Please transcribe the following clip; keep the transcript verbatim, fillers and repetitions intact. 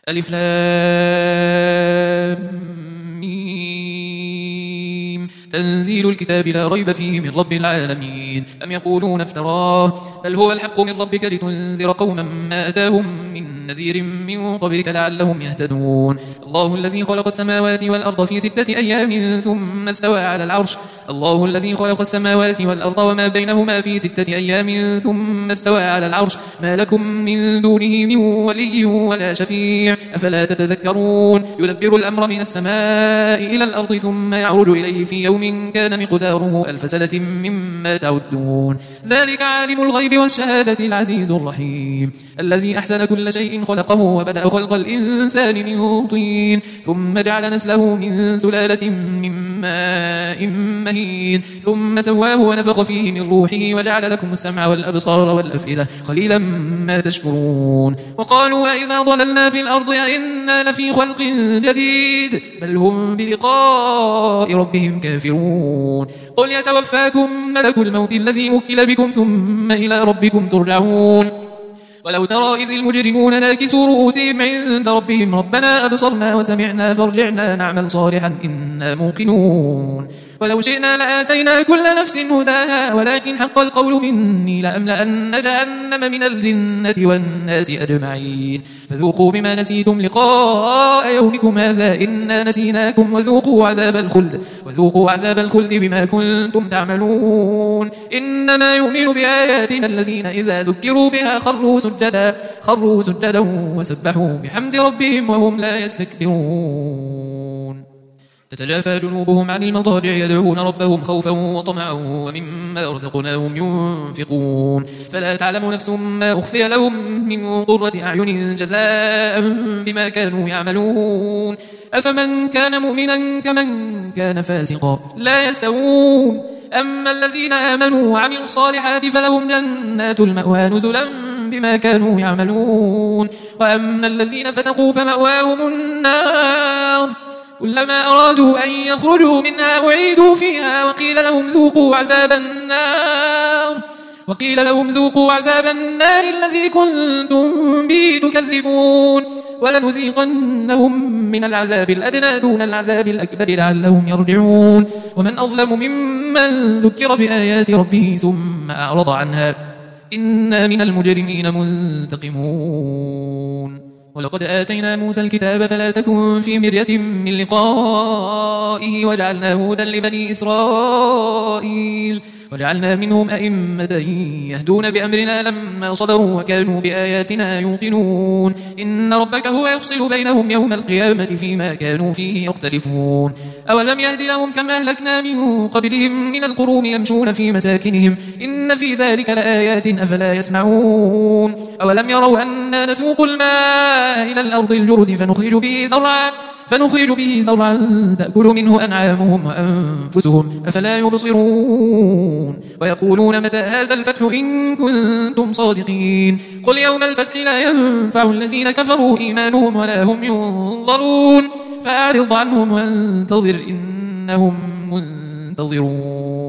ألف لام ميم. تنزيل الكتاب لا ريب فيه من رب العالمين. أم يقولون افتراه بل هو الحق من ربك لتنذر قوما ما أتاهم من نذير من قبلك لعلهم يهتدون. الله الذي خلق السماوات والأرض في ستة أيام ثم استوى على العرش الله الذي خلق السماوات والأرض وما بينهما في ستة أيام ثم استوى على العرش ما لكم من دونه من ولي ولا شفيع أفلا تتذكرون. يدبر الأمر من السماء إلى الأرض ثم يعرج إليه في يوم كان مقداره ألف سنة مما تعدون. ذلك عالم الغيب والشهادة العزيز الرحيم الذي أحسن كل شيء خلقه وبدأ خلق الإنسان من طين ثم جعل نسله من سلالة من ماء مهين ثم سواه ونفخ فيه من روحه وجعل لكم السمع والأبصار والأفئدة قليلا ما تشكرون. وقالوا أئذا ضللنا في الأرض أئنا لفي خلق جديد بل هم بلقاء ربهم كافرون. قل يتوفاكم ملك الموت الذي وكل بكم ثم إلى ربكم ترجعون. ولو ترى إذ المجرمون ناكسوا رؤوسهم عند ربهم ربنا أبصرنا وسمعنا فارجعنا نعمل صالحا إنا موقنون. ولو شئنا لآتينا كل نفس هداها ولكن حق القول مني لأملأن جهنم من الجنة والناس أجمعين. فذوقوا بما نسيتم لقاء يومكم هذا إنا نسيناكم وذوقوا عذاب الخلد وذوقوا عذاب الخلد بما كنتم تعملون. إنما يؤمن بآياتنا الذين إذا ذكروا بها خروا سجدا خروا سجدا وسبحوا بحمد ربهم وهم لا يستكبرون. تتجافى جنوبهم عن المضاجع يدعون ربهم خوفا وطمعا ومما رزقناهم ينفقون. فلا تعلم نفس ما أخفي لهم من قرة أعين جزاء بما كانوا يعملون. أفمن كان مؤمنا كمن كان فاسقا لا يستوون. أما الذين آمنوا وعملوا الصالحات فلهم جنات المأوى نزلا بما كانوا يعملون. وأما الذين فسقوا فمأواهم النار كلما أرادوا أن يخرجوا منها أعيدوا فيها وقيل لهم ذوقوا عذاب النار وقيل لهم ذوقوا عذاب النار الذي كنتم به تكذبون. ولنذيقنهم من العذاب الأدنى دون العذاب الأكبر لعلهم يرجعون. ومن أظلم ممن ذكر بآيات ربه ثم أعرض عنها إنا من المجرمين منتقمون. ولقد آتينا موسى الكتاب فلا تكن في مرية من لقائه وجعلناه هدى لبني إسرائيل وجعلنا منهم أئمة يهدون بأمرنا لما صبروا وكانوا بآياتنا يوقنون. إن ربك هو يفصل بينهم يوم القيامة فيما كانوا فيه يختلفون. أولم يهد لهم كما أهلكنا من قبلهم من القرون يمشون في مساكنهم إن في ذلك لآيات أفلا يسمعون. أولم يروا أنا نسوق الماء إلى الأرض الجرز فنخرج به زرعا فنخرج به زرعا تأكل منه أنعامهم وأنفسهم أفلا يبصرون. ويقولون متى هذا الفتح إن كنتم صادقين. قل يوم الفتح لا ينفع الذين كفروا إيمانهم ولا هم ينظرون فأعرض عنهم وانتظر إنهم منتظرون.